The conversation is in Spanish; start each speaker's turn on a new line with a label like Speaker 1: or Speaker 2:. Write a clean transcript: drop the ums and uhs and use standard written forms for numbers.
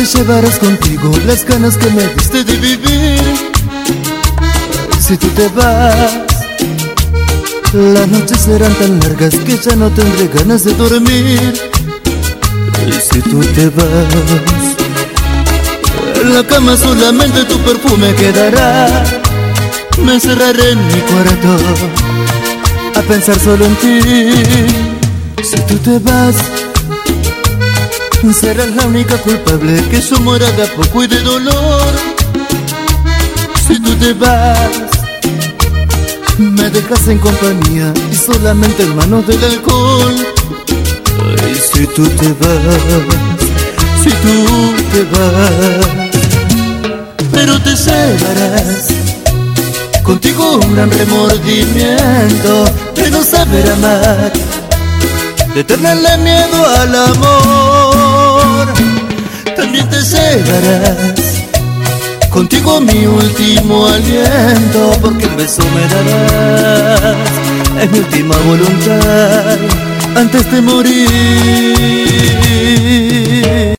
Speaker 1: te llevarás contigo las ganas que me diste de vivir. Si tú te vas, las noches serán tan largas que ya no tendré ganas de dormir. Y si tú te vas, en la cama solamente tu perfume quedará. Me encerraré en mi cuarto a pensar solo en ti. Si tú te vas, serás la única culpable que yo muera de a poco y de dolor. Si tú te vas, me dejas en compañía y solamente en manos del alcohol. Ay, si tú te vas, si tú te vas, pero te llevarás contigo un gran remordimiento de no saber amar, de tenerle miedo al amor. También te llevarás contigo mi último aliento, porque un beso me darás, es mi última voluntad antes de morir.